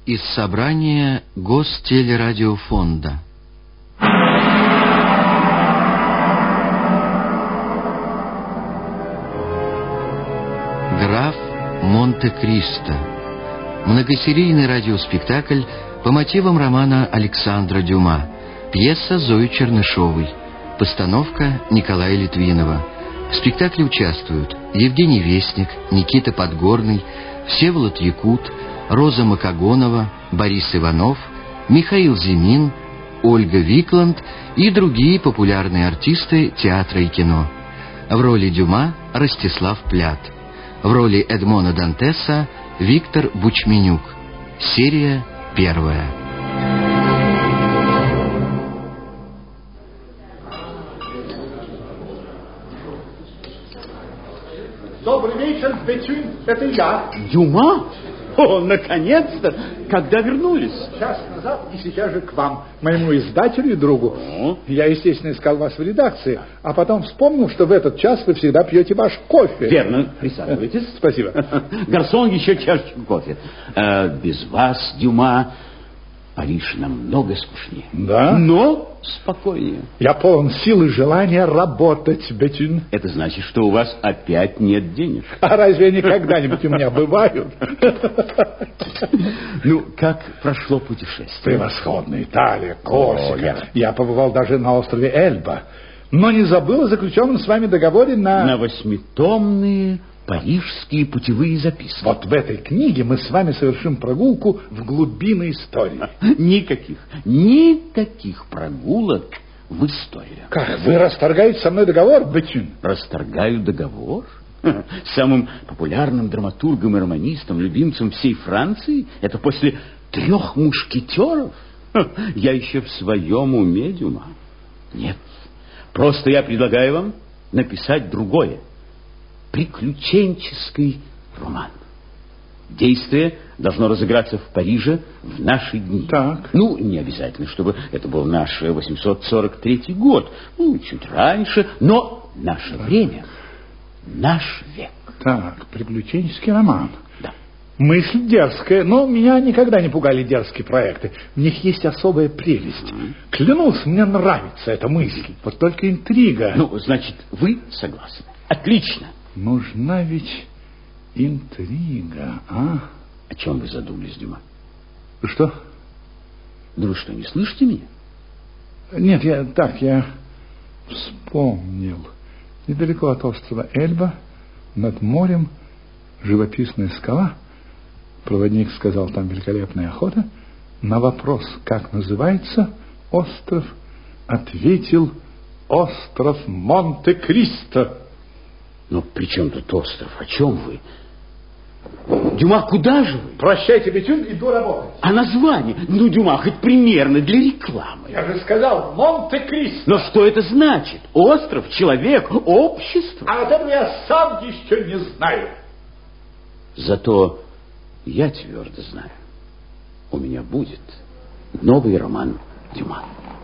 из собрания Гостелерадиофонда. Граф Монте-Кристо. Многосерийный радиоспектакль по мотивам романа Александра Дюма. Пьеса Зои Чернышевой. Постановка Николая Литвинова. В спектакле участвуют Евгений Вестник, Никита Подгорный, Всеволод Якут, Роза Макогонова, Борис Иванов, Михаил Зимин, Ольга Викланд и другие популярные артисты театра и кино. В роли Дюма Ростислав Плят. В роли Эдмона Дантеса Виктор Бучменюк. Серия 1. Добрый вечер, Бетюн, это я. Дюма? О, наконец-то! Когда вернулись? Час назад и сейчас же к вам, моему издателю и другу. Я, естественно, искал вас в редакции, а потом вспомнил, что в этот час вы всегда пьете ваш кофе. Верно, присаживайтесь. Спасибо. Гарсон, еще чашечку кофе. Без вас, Дюма, Париж намного скучнее. Да? Но спокойнее. Я полон сил и желания работать, Бетюн. Это значит, что у вас опять нет денег. А разве они когда-нибудь у меня бывают? Ну, как прошло путешествие? Превосходно. Италия, Корсика. Я побывал даже на острове Эльба. Но не забыл о заключенном с вами договоре на 8-томные парижские путевые записки. Вот в этой книге мы с вами совершим прогулку в глубины истории. Никаких прогулок в историю. Как, вы расторгаете со мной договор, Бетюн? Расторгаю договор? Самым популярным драматургом и романистом, любимцем всей Франции? Это после 3 мушкетеров? Я еще в своем уме, Дюма. Нет, просто я предлагаю вам написать другое. Приключенческий роман. Действие должно разыграться в Париже в наши дни. Так. Ну, не обязательно, чтобы это был наш 843 год. Ну, чуть раньше, но наше время, наш век. Так, приключенческий роман. Да. Мысль дерзкая, но меня никогда не пугали дерзкие проекты. В них есть особая прелесть. Клянусь, мне нравится эта мысль. Вот только интрига. Ну, значит, вы согласны. Отлично. Нужна ведь интрига, а? О чем вы задумались, Дюма? Что? Да вы что, не слышите меня? Нет, я вспомнил. Недалеко от острова Эльба, над морем, живописная скала. Проводник сказал, там великолепная охота. На вопрос, как называется остров, ответил: остров Монте-Кристо. Но при чем тут остров? О чем вы? Дюма, куда же вы? Прощайте, Бетюн, иду работать. А название? Ну, Дюма, хоть примерно для рекламы. Я же сказал, Монте-Кристо. Но что это значит? Остров, человек, общество? А вот этого я сам еще не знаю. Зато я твердо знаю. У меня будет новый роман Дюма.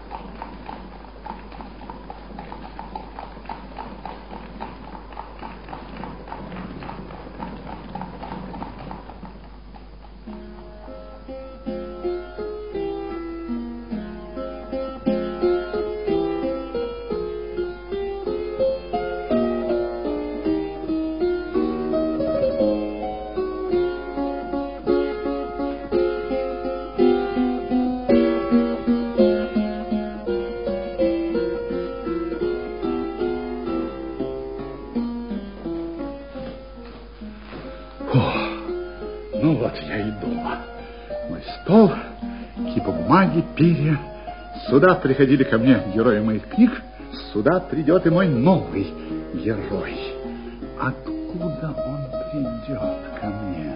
Ну вот я и дома. Мой стол, кипа бумаги, перья. Сюда приходили ко мне герои моих книг. Сюда придет и мой новый герой. Откуда он придет ко мне?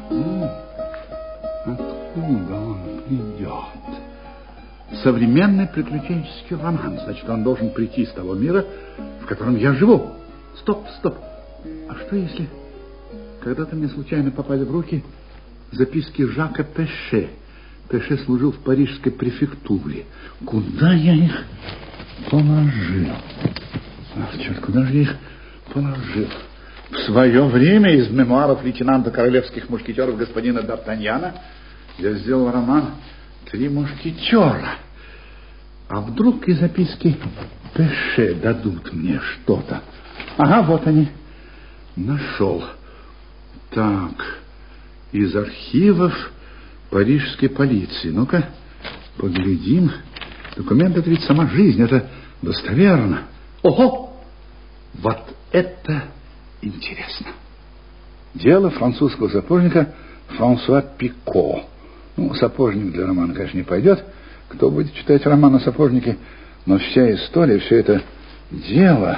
Откуда он придет? Современный приключенческий роман. Значит, он должен прийти из того мира, в котором я живу. Стоп. А что если... Когда-то мне случайно попали в руки записки Жака Пеше. Пеше служил в парижской префектуре. Куда я их положил? Ах, черт, куда же я их положил? В свое время из мемуаров лейтенанта королевских мушкетеров господина Д'Артаньяна Я сделал роман «Три мушкетера». А вдруг и записки Пеше дадут мне что-то? Ага, вот они. Нашел. Так, из архивов парижской полиции. Ну-ка, поглядим. Документ — это ведь сама жизнь, это достоверно. Ого! Вот это интересно. Дело французского сапожника Франсуа Пико. Ну, сапожник для романа, конечно, не пойдет. Кто будет читать роман о сапожнике? Но вся история, все это дело...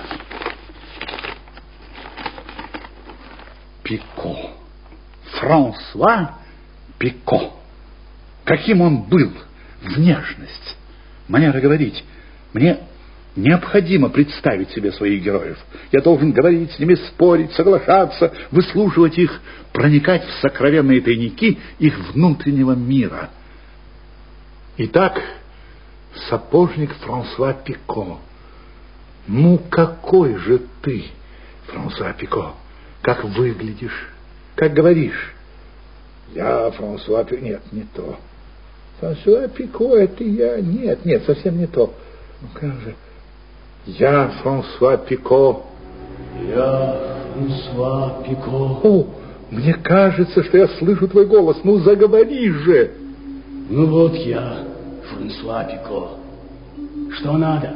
Пико. Франсуа Пико. Каким он был? Внешность, манера говорить. Мне необходимо представить себе своих героев. Я должен говорить с ними, спорить, соглашаться, выслушивать их, проникать в сокровенные тайники их внутреннего мира. Итак, сапожник Франсуа Пико. Ну, какой же ты, Франсуа Пико? Как выглядишь? Как говоришь? Я Франсуа Пико... Нет, не то. Франсуа Пико, это я... Нет, совсем не то. Ну, как же? Я Франсуа Пико. Я Франсуа Пико. О, мне кажется, что я слышу твой голос. Ну, заговори же. Ну, вот я, Франсуа Пико. Что надо?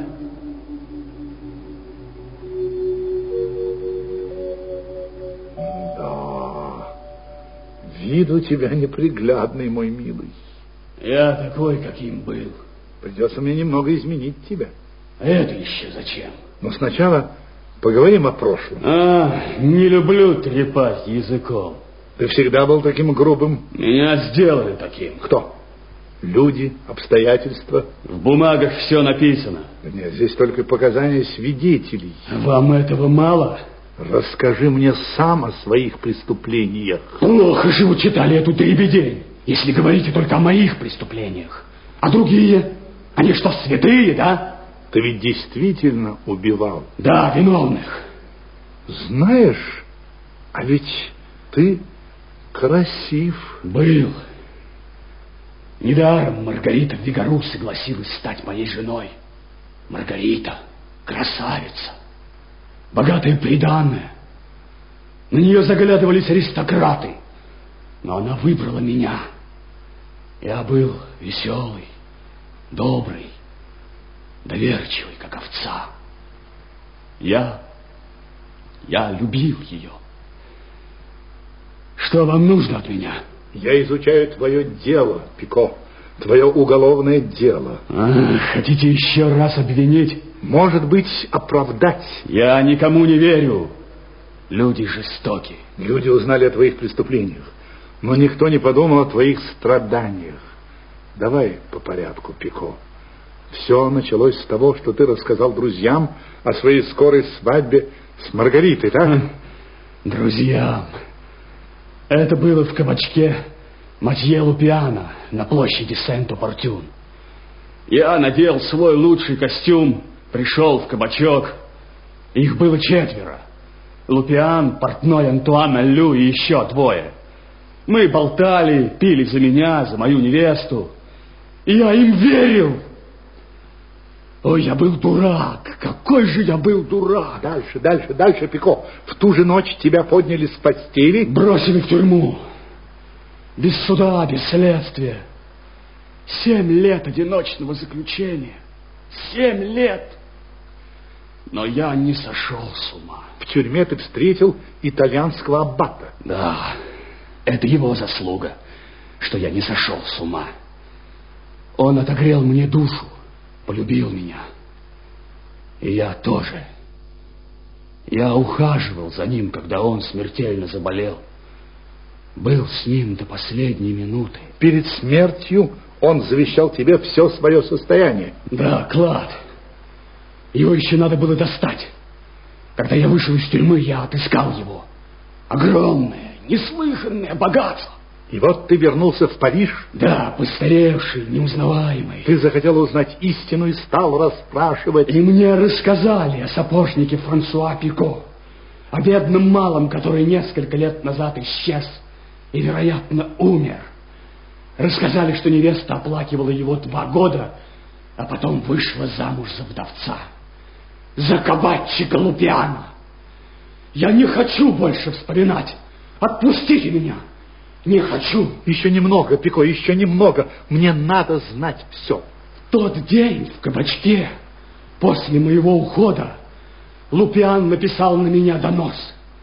Да, вид у тебя неприглядный, мой милый. Я такой, каким был. Придется мне немного изменить тебя. А это еще зачем? Но сначала поговорим о прошлом. Не люблю трепать языком. Ты всегда был таким грубым. Меня сделали таким. Кто? Люди, обстоятельства? В бумагах все написано. Нет, здесь только показания свидетелей. Вам этого мало? Расскажи мне сам о своих преступлениях. Плохо же вы читали эту дребедень, если говорите только о моих преступлениях. А другие? Они что, святые, да? Ты ведь действительно убивал? Да, виновных. Знаешь, а ведь ты красив. Был. Недаром Маргарита Вигару согласилась стать моей женой. Маргарита, красавица, богатая приданое. На нее заглядывались аристократы, но она выбрала меня. Я был веселый, добрый, доверчивый, как овца. Я любил ее. Что вам нужно от меня? Я изучаю твое дело, Пико, твое уголовное дело. Хотите еще раз обвинить? Может быть, оправдать. Я никому не верю. Люди жестоки. Люди узнали о твоих преступлениях, но никто не подумал о твоих страданиях. Давай по порядку, Пико. Все началось с того, что ты рассказал друзьям о своей скорой свадьбе с Маргаритой, так? Друзьям. Это было в кабачке Матье Лупиано на площади Сент-Опортюн. Я надел свой лучший костюм, пришел в кабачок. Их было 4. Лупиан, портной Антуан Аллю и еще 2. Мы болтали, пили за меня, за мою невесту. И я им верил. Ой, я был дурак. Какой же я был дурак. Дальше, Пико. В ту же ночь тебя подняли с постели? Бросили в тюрьму. Без суда, без следствия. 7 лет одиночного заключения. 7 лет. Но я не сошел с ума. В тюрьме ты встретил итальянского аббата. Да, это его заслуга, что я не сошел с ума. Он отогрел мне душу, полюбил меня. И я тоже. Я ухаживал за ним, когда он смертельно заболел. Был с ним до последней минуты. Перед смертью он завещал тебе все свое состояние. Да, клад. Его еще надо было достать. Когда я вышел из тюрьмы, я отыскал его. Огромное, неслыханное богатство. И вот ты вернулся в Париж? Да, постаревший, неузнаваемый. Ты захотел узнать истину и стал расспрашивать. И мне рассказали о сапожнике Франсуа Пико, о бедном малом, который несколько лет назад исчез и, вероятно, умер. Рассказали, что невеста оплакивала его 2 года, а потом вышла замуж за вдовца, за кабачика Лупиана. Я не хочу больше вспоминать. Отпустите меня. Не хочу. Еще немного, Пико, еще немного. Мне надо знать все. В тот день в кабачке, после моего ухода, Лупиан написал на меня донос.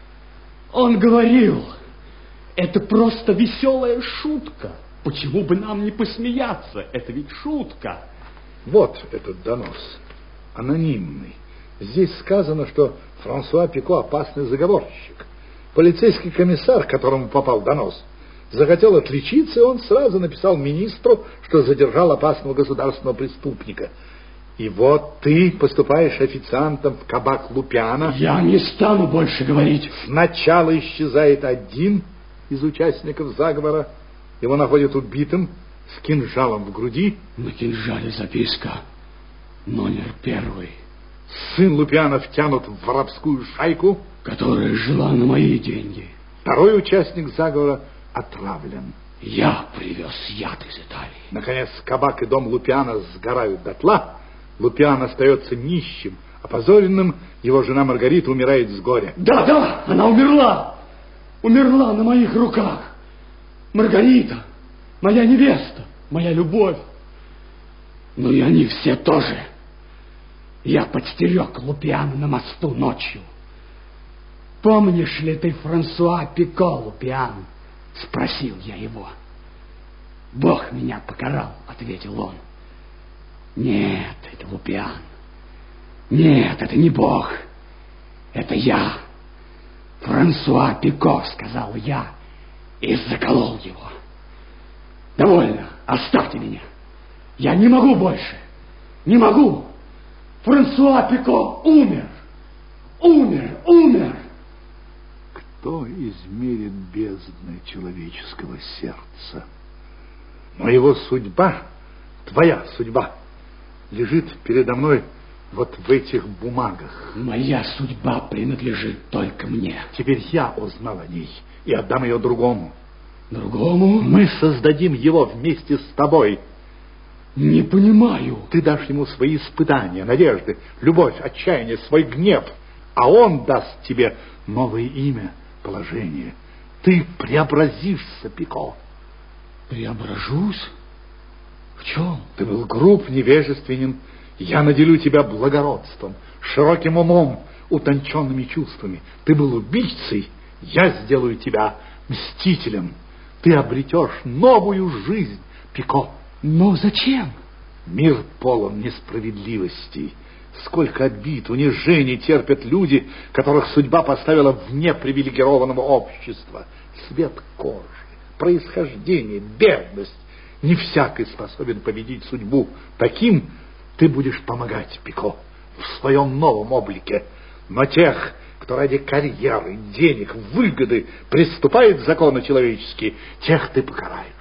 Он говорил, это просто веселая шутка. Почему бы нам не посмеяться? Это ведь шутка. Вот этот донос. Анонимный. Здесь сказано, что Франсуа Пико опасный заговорщик. Полицейский комиссар, к которому попал донос, захотел отличиться, и он сразу написал министру, что задержал опасного государственного преступника. И вот ты поступаешь официантом в кабак Лупиана. Я не стану больше говорить. Сначала исчезает один из участников заговора. Его находят убитым с кинжалом в груди. На кинжале записка. Номер 1. Сын Лупиана втянут в воровскую шайку, которая жила на мои деньги. Второй участник заговора отравлен. Я привез яд из Италии. Наконец, кабак и дом Лупиана сгорают дотла. Лупиан остается нищим, опозоренным. Его жена Маргарита умирает с горя. Да, она умерла. Умерла на моих руках. Маргарита, моя невеста, моя любовь. Но и они все тоже. Я подстерег Лупиана на мосту ночью. Помнишь ли ты Франсуа Пико, Лупиан? Спросил я его. Бог меня покарал, ответил он. Нет, это Лупиан. Нет, это не Бог. Это я. Франсуа Пико, сказал я, и заколол его. Довольно, оставьте меня. Я не могу больше. Не могу. Франсуа Пико умер. Умер. Кто измерит бездны человеческого сердца? Но его судьба, твоя судьба, лежит передо мной вот в этих бумагах. Моя судьба принадлежит только мне. Теперь я узнал о ней и отдам ее другому. Другому? Мы создадим его вместе с тобой. Не понимаю. Ты дашь ему свои испытания, надежды, любовь, отчаяние, свой гнев, а он даст тебе новое имя, положение. Ты преобразишься, Пико. Преображусь? В чем? Ты был груб, невежественен. Я наделю тебя благородством, широким умом, утонченными чувствами. Ты был убийцей, я сделаю тебя мстителем. Ты обретешь новую жизнь, Пико. Но зачем? Мир полон несправедливостей. Сколько обид, унижений терпят люди, которых судьба поставила вне привилегированного общества. Цвет кожи, происхождение, бедность. Не всякий способен победить судьбу. Таким ты будешь помогать, Пико, в своем новом облике. Но тех, кто ради карьеры, денег, выгоды приступает к закону человеческие, тех ты покараешь.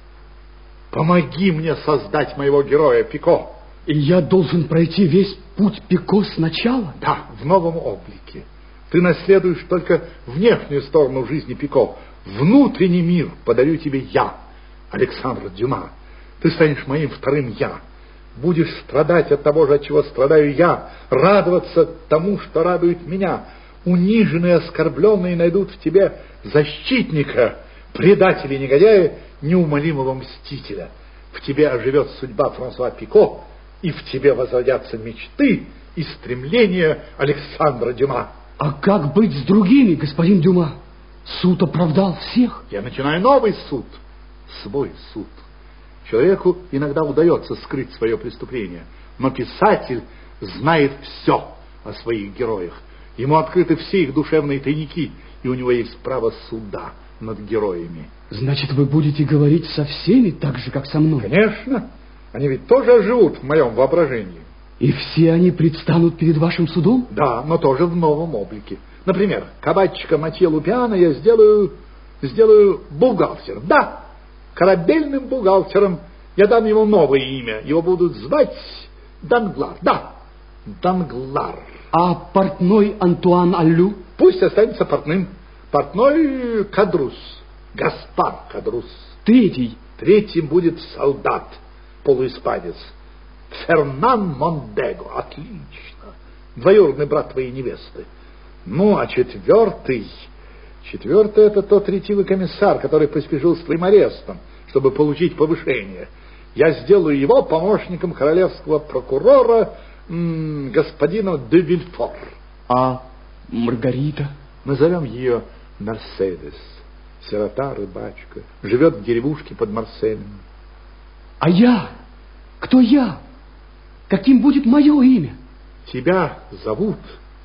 Помоги мне создать моего героя, Пико. И я должен пройти весь путь Пико сначала? Да, в новом облике. Ты наследуешь только внешнюю сторону жизни, Пико. Внутренний мир подарю тебе я, Александр Дюма. Ты станешь моим вторым я. Будешь страдать от того же, от чего страдаю я, радоваться тому, что радует меня. Униженные, оскорбленные найдут в тебе защитника, предателя, негодяя, неумолимого мстителя. В тебе оживет судьба Франсуа Пико, и в тебе возродятся мечты и стремления Александра Дюма. А как быть с другими, господин Дюма? Суд оправдал всех. Я начинаю новый суд, свой суд. Человеку иногда удается скрыть свое преступление, но писатель знает все о своих героях. Ему открыты все их душевные тайники, и у него есть право суда над героями. Значит, вы будете говорить со всеми так же, как со мной? Конечно. Они ведь тоже живут в моем воображении. И все они предстанут перед вашим судом? Да, но тоже в новом облике. Например, кабачика Матье Лупиана я сделаю бухгалтером. Да, корабельным бухгалтером. Я дам ему новое имя. Его будут звать Данглар. Да, Данглар. А портной Антуан Аллю? Пусть останется портным. Портной Кадрус. Гаспар Кадрус. Третий Третьим будет солдат, полуиспанец. Фернан Мондего. Отлично. Двоюродный брат твоей невесты. Ну, а четвертый это тот ретивый комиссар, который поспешил с твоим арестом, чтобы получить повышение. Я сделаю его помощником королевского прокурора господина де Вильфор. А Маргарита? Назовем ее Мерседес. Сирота-рыбачка. Живет в деревушке под Марселем. А я? Кто я? Каким будет мое имя? Тебя зовут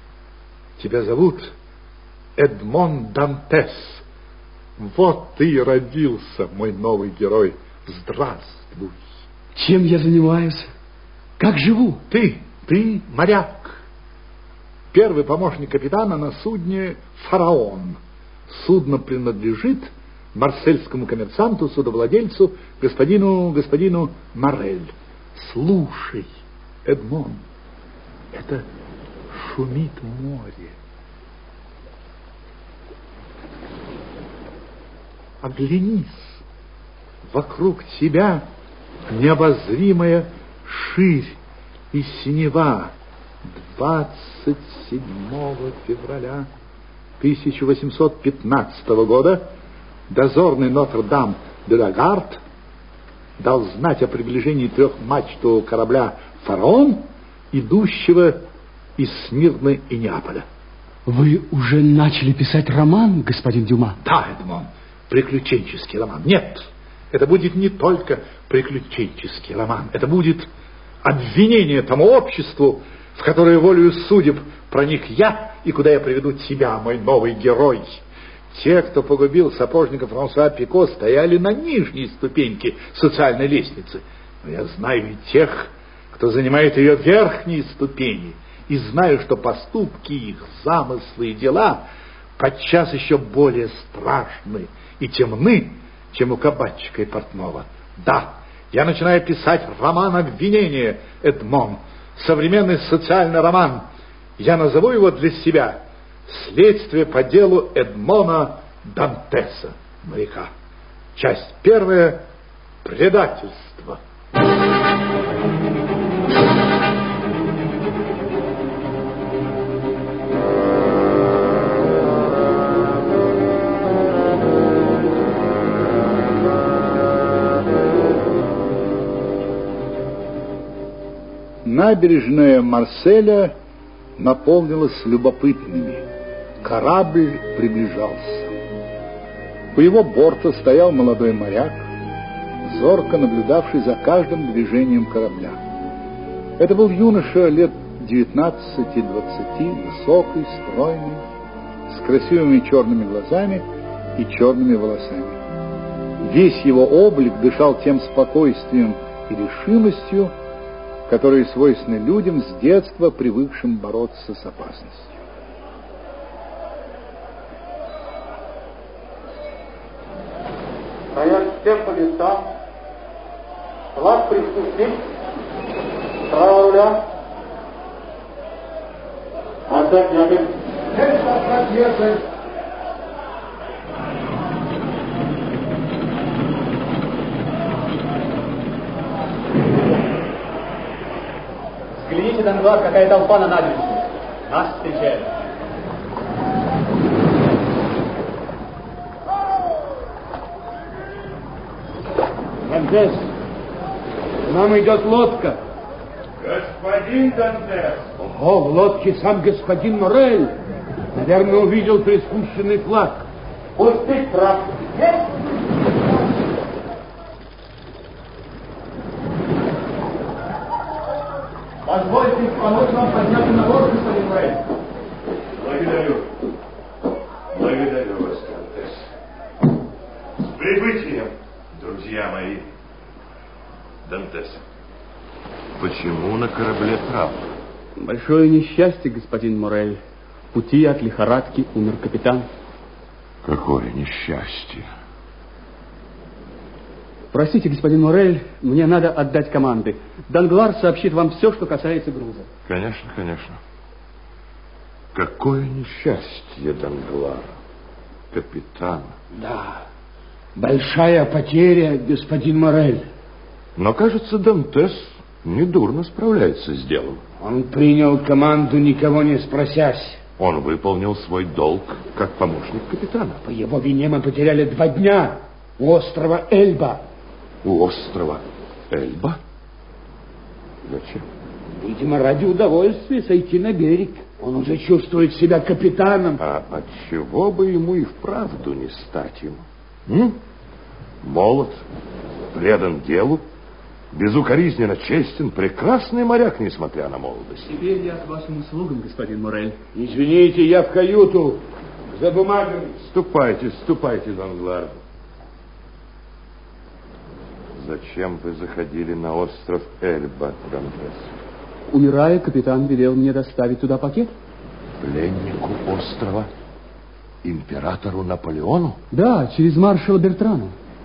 Эдмон Дантес. Вот ты и родился, мой новый герой. Здравствуй. Чем я занимаюсь? Как живу? Ты моряк. Первый помощник капитана на судне «Фараон». Судно принадлежит марсельскому коммерсанту, судовладельцу, господину Морель. Слушай, Эдмон, это шумит море. Оглянись, вокруг тебя необозримая ширь и синева. 27 февраля 1815 года дозорный Нотр-Дам-де-Ла-Гард дал знать о приближении 3 мачт корабля «Фараон», идущего из Смирны и Неаполя. Вы уже начали писать роман, господин Дюма? Да, Эдмон, приключенческий роман. Нет, это будет не только приключенческий роман, это будет обвинение тому обществу, в которое волею судеб проник я, и куда я приведу тебя, мой новый герой. Те, кто погубил сапожника Франсуа Пико, стояли на нижней ступеньке социальной лестницы. Но я знаю и тех, кто занимает ее верхние ступени, и знаю, что поступки их, замыслы и дела подчас еще более страшны и темны, чем у кабачика и портного. Да, я начинаю писать роман обвинения, Эдмон, современный социальный роман. Я назову его для себя «Следствие по делу Эдмона Дантеса, моряка». Часть 1. Предательство. Набережная Марселя наполнилась любопытными. Корабль приближался. У его борта стоял молодой моряк, зорко наблюдавший за каждым движением корабля. Это был юноша лет 19-20, высокий, стройный, с красивыми черными глазами и черными волосами. Весь его облик дышал тем спокойствием и решимостью, которые свойственны людям с детства, привыкшим бороться с опасностью. Стоять всем по местам. Флаг приспустить. Право руля. Отдать якорь. Отдать якорь. Взгляните, Данглар, какая толпа на набережной. Нас встречают. Дантес, к нам идет лодка. Господин Дантес. Ого, в лодке сам господин Морель. Наверное, увидел приспущенный флаг. Пустить трап. Позвольте помочь вам подняться на борт, господин Морель. Благодарю вас, Дантес. С прибытием, друзья мои. Дантес, почему на корабле трап? Большое несчастье, господин Морель. В пути от лихорадки умер капитан. Какое несчастье. Простите, господин Морель, мне надо отдать команды. Данглар сообщит вам все, что касается груза. Конечно, конечно. Какое несчастье, Данглар, капитан. Да, Большая потеря, господин Морель. Но, кажется, Дантес недурно справляется с делом. Он принял команду, никого не спросясь. Он выполнил свой долг как помощник капитана. По его вине мы потеряли 2 дня у острова Эльба. У острова Эльба? Зачем? Видимо, ради удовольствия сойти на берег. Он уже чувствует себя капитаном. А отчего бы ему и вправду не стать им? Молод, предан делу, безукоризненно честен, прекрасный моряк, несмотря на молодость. Теперь я к вашим услугам, господин Морель. Извините, я в каюту за бумагами. Ступайте, ступайте, Данглар. Зачем вы заходили на остров Эльба, Дантес? Умирая, капитан велел мне доставить туда пакет. Пленнику острова? Императору Наполеону? Да, через маршала Бертрана.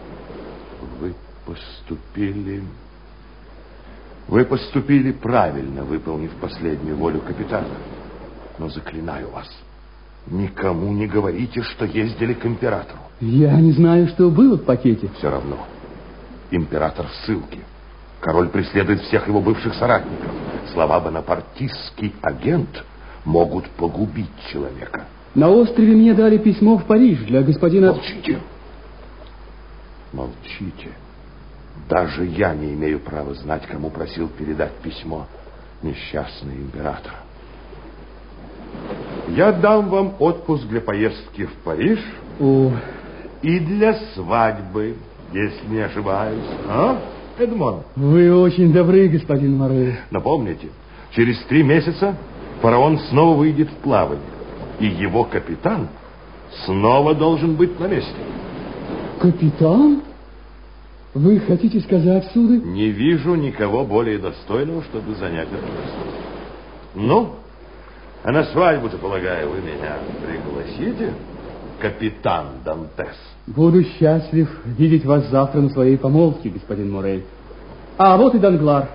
Вы поступили правильно, выполнив последнюю волю капитана. Но заклинаю вас, никому не говорите, что ездили к императору. Я не знаю, что было в пакете. Все равно. Император в ссылке. Король преследует всех его бывших соратников. Слова бонапартистский агент могут погубить человека. На острове мне дали письмо в Париж для господина... Молчите. Молчите. Даже я не имею права знать, кому просил передать письмо несчастный император. Я дам вам отпуск для поездки в Париж и для свадьбы, если не ошибаюсь. А, Эдмон? Вы очень добры, господин Морель. Напомните, через 3 месяца фараон снова выйдет в плавание, и его капитан снова должен быть на месте. Капитан? Вы хотите сказать, сударь? Не вижу никого более достойного, чтобы занять это место. Ну, а на свадьбу-то, полагаю, вы меня пригласите, капитан Дантес? Буду счастлив видеть вас завтра на своей помолвке, господин Морель. А вот и Данглар.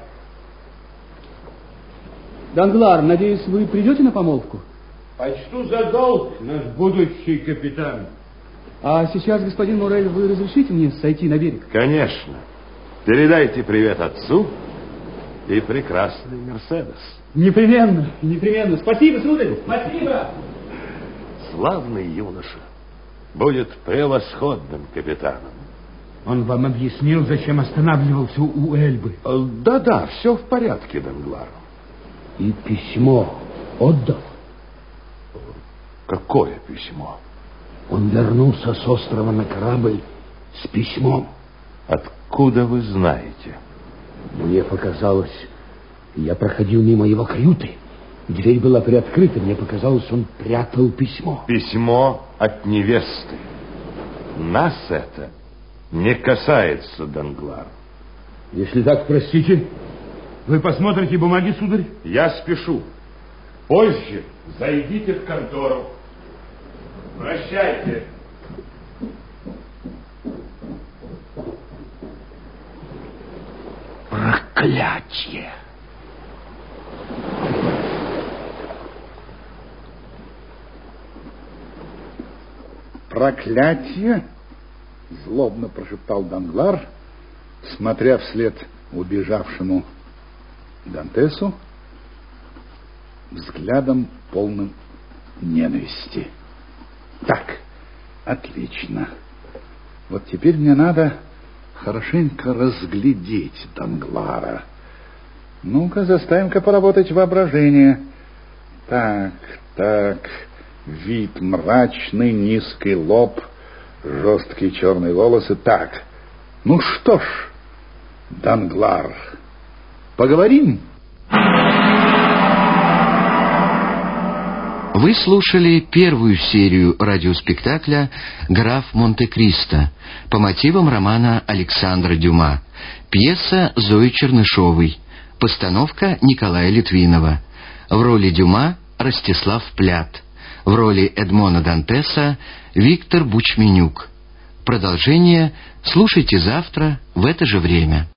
Данглар, надеюсь, вы придете на помолвку? Почту за долг, наш будущий капитан. А сейчас, господин Морель, вы разрешите мне сойти на берег? Конечно. Передайте привет отцу и прекрасный Мерседес. Непременно, непременно. Спасибо, сударь, спасибо. Славный юноша. Будет превосходным капитаном. Он вам объяснил, зачем останавливался у Эльбы? Да-да, все в порядке, Данглар. И письмо отдал? Какое письмо? Он вернулся с острова на корабль с письмом. Откуда вы знаете? Мне показалось, я проходил мимо его каюты. Дверь была приоткрыта, мне показалось, он прятал письмо. Письмо от невесты. Нас это не касается, Данглар. Если так, простите, вы посмотрите бумаги, сударь? Я спешу. Позже зайдите в контору. Прощайте. Проклятие! Проклятие? Злобно прошептал Данглар, смотря вслед убежавшему Дантесу взглядом полным ненависти. Так, отлично. Вот теперь мне надо хорошенько разглядеть Данглара. Ну-ка, заставим-ка поработать воображение. Так, вид мрачный, низкий лоб, жесткие черные волосы. Так, ну что ж, Данглар, поговорим? Вы слушали первую серию радиоспектакля «Граф Монте-Кристо» по мотивам романа Александра Дюма. Пьеса Зои Чернышовой. Постановка Николая Литвинова. В роли Дюма Ростислав Плят. В роли Эдмона Дантеса Виктор Бучменюк. Продолжение слушайте завтра в это же время.